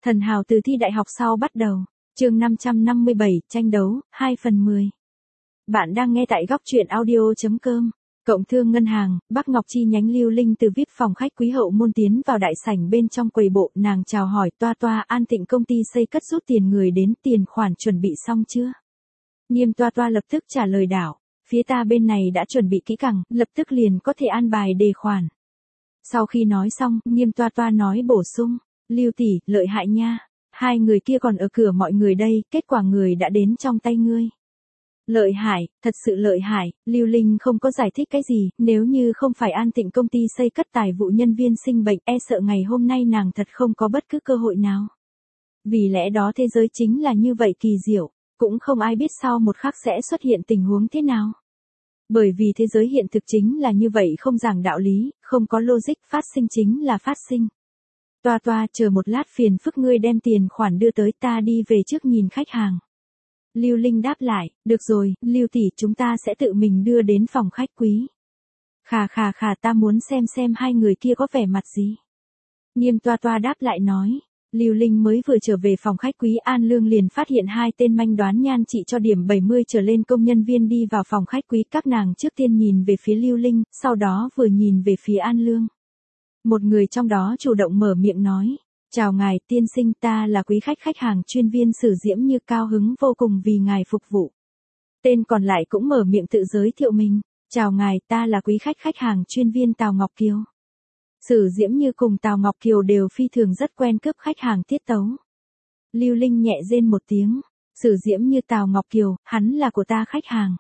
Thần hào từ thi đại học sau bắt đầu. Chương 557, tranh đấu, 2/10. Bạn đang nghe tại góc truyện audio.com. Cộng thương ngân hàng, Bắc Ngọc chi nhánh Lưu Linh từ VIP phòng khách quý hậu môn tiến vào đại sảnh bên trong quầy bộ, nàng chào hỏi, toa An Tịnh công ty xây cất rút tiền người đến, tiền khoản chuẩn bị xong chưa? Nghiêm toa lập tức trả lời đảo, phía ta bên này đã chuẩn bị kỹ càng, lập tức liền có thể an bài đề khoản. Sau khi nói xong, Nghiêm toa nói bổ sung, Lưu tỷ, lợi hại nha, hai người kia còn ở cửa mọi người đây, kết quả người đã đến trong tay ngươi. Lợi hại, thật sự lợi hại, Lưu Linh không có giải thích cái gì, nếu như không phải An Tịnh công ty xây cất tài vụ nhân viên sinh bệnh, e sợ ngày hôm nay nàng thật không có bất cứ cơ hội nào. Vì lẽ đó thế giới chính là như vậy kỳ diệu, cũng không ai biết sau một khắc sẽ xuất hiện tình huống thế nào. Bởi vì thế giới hiện thực chính là như vậy, không giảng đạo lý, không có logic, phát sinh chính là phát sinh. Toa chờ một lát, phiền phức ngươi đem tiền khoản đưa tới, ta đi về trước nhìn khách hàng. Lưu Linh đáp lại, được rồi, Lưu tỷ, chúng ta sẽ tự mình đưa đến phòng khách quý. Khà, ta muốn xem hai người kia có vẻ mặt gì. Nghiêm toa đáp lại nói. Lưu Linh mới vừa trở về phòng khách quý An Lương liền phát hiện hai tên manh đoán nhan trị cho điểm 70 trở lên công nhân viên đi vào phòng khách quý, các nàng trước tiên nhìn về phía Lưu Linh, sau đó vừa nhìn về phía An Lương. Một người trong đó chủ động mở miệng nói, chào ngài tiên sinh, ta là quý khách hàng chuyên viên Sử Diễm Như, cao hứng vô cùng vì ngài phục vụ. Tên còn lại cũng mở miệng tự giới thiệu mình, chào ngài, ta là quý khách hàng chuyên viên Tào Ngọc Kiều. Sử Diễm Như cùng Tào Ngọc Kiều đều phi thường rất quen cướp khách hàng tiết tấu. Lưu Linh nhẹ rên một tiếng, Sử Diễm Như, Tào Ngọc Kiều, hắn là của ta khách hàng.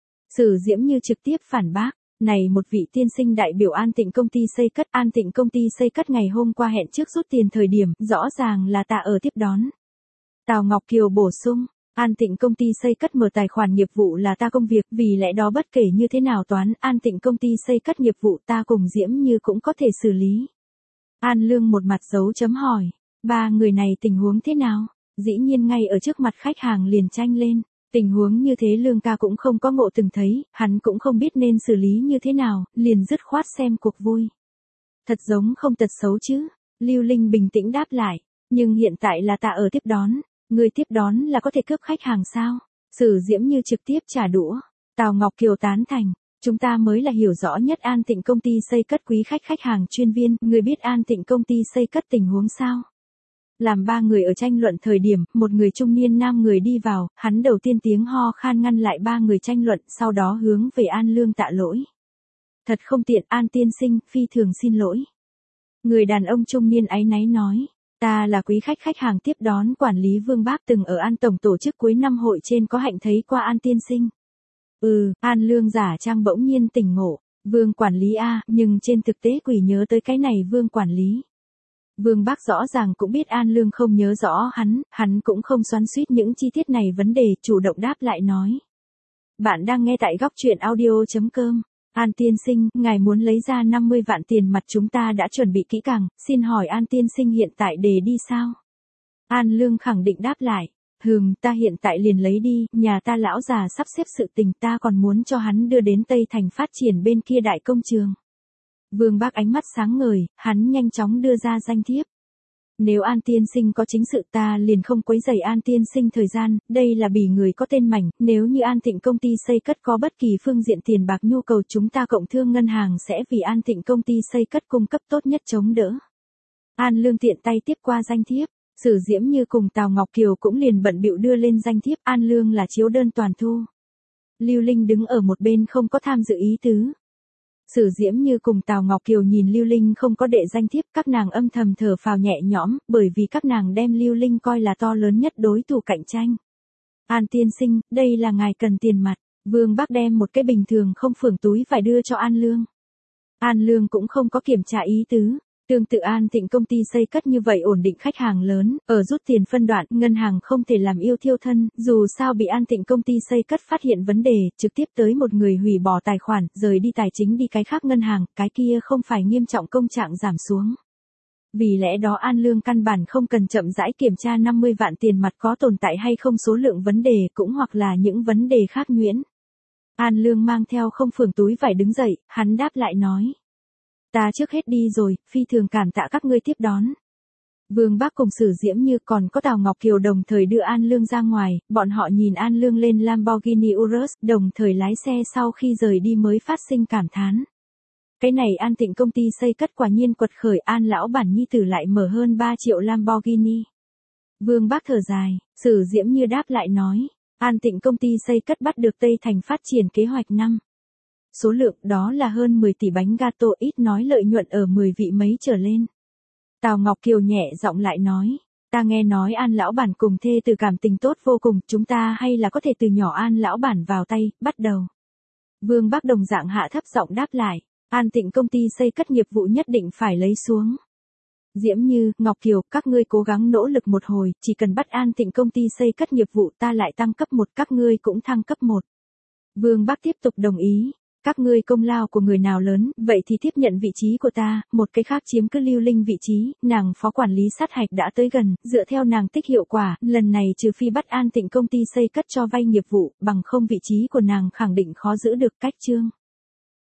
Sử Diễm Như trực tiếp phản bác, này một vị tiên sinh đại biểu An Tịnh công ty xây cất, An Tịnh công ty xây cất ngày hôm qua hẹn trước rút tiền thời điểm, rõ ràng là ta ở tiếp đón. Tào Ngọc Kiều bổ sung, An Tịnh công ty xây cất mở tài khoản nghiệp vụ là ta công việc, vì lẽ đó bất kể như thế nào toán An Tịnh công ty xây cất nghiệp vụ ta cùng Diễm Như cũng có thể xử lý. An Lương một mặt dấu chấm hỏi, ba người này tình huống thế nào? Dĩ nhiên ngay ở trước mặt khách hàng liền tranh lên. Tình huống như thế Lương ca cũng không có ngộ từng thấy, hắn cũng không biết nên xử lý như thế nào, liền dứt khoát xem cuộc vui. Thật giống không tật xấu chứ, Lưu Linh bình tĩnh đáp lại, nhưng hiện tại là ta ở tiếp đón, người tiếp đón là có thể cướp khách hàng sao? Sử Diễm Như trực tiếp trả đũa, Tào Ngọc Kiều tán thành, chúng ta mới là hiểu rõ nhất An Tịnh công ty xây cất quý khách hàng chuyên viên, người biết An Tịnh công ty xây cất tình huống sao? Làm ba người ở tranh luận thời điểm, một người trung niên nam người đi vào, hắn đầu tiên tiếng ho khan ngăn lại ba người tranh luận, sau đó hướng về An Lương tạ lỗi. Thật không tiện, An tiên sinh, phi thường xin lỗi. Người đàn ông trung niên áy náy nói, ta là quý khách hàng tiếp đón quản lý Vương Bác, từng ở An tổng tổ chức cuối năm hội trên có hạnh thấy qua An tiên sinh. An Lương giả trang bỗng nhiên tỉnh ngộ, Vương quản lý a, nhưng trên thực tế quỷ nhớ tới cái này Vương quản lý. Vương Bác rõ ràng cũng biết An Lương không nhớ rõ hắn cũng không xoắn xuýt những chi tiết này vấn đề, chủ động đáp lại nói. Bạn đang nghe tại góc truyện audio.com. An tiên sinh, ngài muốn lấy ra 50 vạn tiền mặt chúng ta đã chuẩn bị kỹ càng, xin hỏi An tiên sinh hiện tại để đi sao? An Lương khẳng định đáp lại, ta hiện tại liền lấy đi, nhà ta lão già sắp xếp sự tình, ta còn muốn cho hắn đưa đến Tây Thành phát triển bên kia đại công trường. Vương Bác ánh mắt sáng ngời, hắn nhanh chóng đưa ra danh thiếp. Nếu An tiên sinh có chính sự ta liền không quấy rầy An tiên sinh thời gian, đây là bỉ người có tên mảnh, nếu như An Tịnh công ty xây cất có bất kỳ phương diện tiền bạc nhu cầu chúng ta cộng thương ngân hàng sẽ vì An Tịnh công ty xây cất cung cấp tốt nhất chống đỡ. An Lương tiện tay tiếp qua danh thiếp, Sử Diễm Như cùng Tào Ngọc Kiều cũng liền bận bịu đưa lên danh thiếp, An Lương là chiếu đơn toàn thu. Lưu Linh đứng ở một bên không có tham dự ý tứ. Sử Diễm Như cùng Tào Ngọc Kiều nhìn Lưu Linh không có đệ danh thiếp, các nàng âm thầm thở phào nhẹ nhõm, bởi vì các nàng đem Lưu Linh coi là to lớn nhất đối thủ cạnh tranh. An tiên sinh, đây là ngài cần tiền mặt. Vương Bác đem một cái bình thường không phưởng túi vải đưa cho An Lương. An Lương cũng không có kiểm tra ý tứ. Tương tự An Tịnh công ty xây cất như vậy ổn định khách hàng lớn, ở rút tiền phân đoạn, ngân hàng không thể làm yêu thiêu thân, dù sao bị An Tịnh công ty xây cất phát hiện vấn đề, trực tiếp tới một người hủy bỏ tài khoản, rời đi tài chính đi cái khác ngân hàng, cái kia không phải nghiêm trọng công trạng giảm xuống. Vì lẽ đó An Lương căn bản không cần chậm rãi kiểm tra 50 vạn tiền mặt có tồn tại hay không, số lượng vấn đề cũng hoặc là những vấn đề khác nhuyễn. An Lương mang theo không phưởng túi vải đứng dậy, hắn đáp lại nói. Ta trước hết đi rồi, phi thường cảm tạ các ngươi tiếp đón. Vương Bác cùng Sử Diễm Như còn có Tào Ngọc Kiều đồng thời đưa An Lương ra ngoài, bọn họ nhìn An Lương lên Lamborghini Urus, đồng thời lái xe sau khi rời đi mới phát sinh cảm thán. Cái này An Tịnh công ty xây cất quả nhiên quật khởi, An lão bản nhi tử lại mở hơn 3 triệu Lamborghini. Vương Bác thở dài, Sử Diễm Như đáp lại nói, An Tịnh công ty xây cất bắt được Tây Thành phát triển kế hoạch năm. Số lượng đó là hơn 10 tỷ bánh gato, ít nói lợi nhuận ở 10 vị mấy trở lên. Tào Ngọc Kiều nhẹ giọng lại nói, ta nghe nói An lão bản cùng thê từ cảm tình tốt vô cùng, chúng ta hay là có thể từ nhỏ An lão bản vào tay, bắt đầu. Vương Bác đồng dạng hạ thấp giọng đáp lại, An Tịnh công ty xây cất nghiệp vụ nhất định phải lấy xuống. Diễm Như, Ngọc Kiều, các ngươi cố gắng nỗ lực một hồi, chỉ cần bắt An Tịnh công ty xây cất nghiệp vụ ta lại tăng cấp 1, các ngươi cũng thăng cấp 1. Vương Bác tiếp tục đồng ý. Các ngươi công lao của người nào lớn, vậy thì tiếp nhận vị trí của ta, một cái khác chiếm cứ Lưu Linh vị trí, nàng phó quản lý sát hạch đã tới gần, dựa theo nàng tích hiệu quả, lần này trừ phi bắt An Tịnh công ty xây cất cho vay nghiệp vụ, bằng không vị trí của nàng khẳng định khó giữ được. Cách chương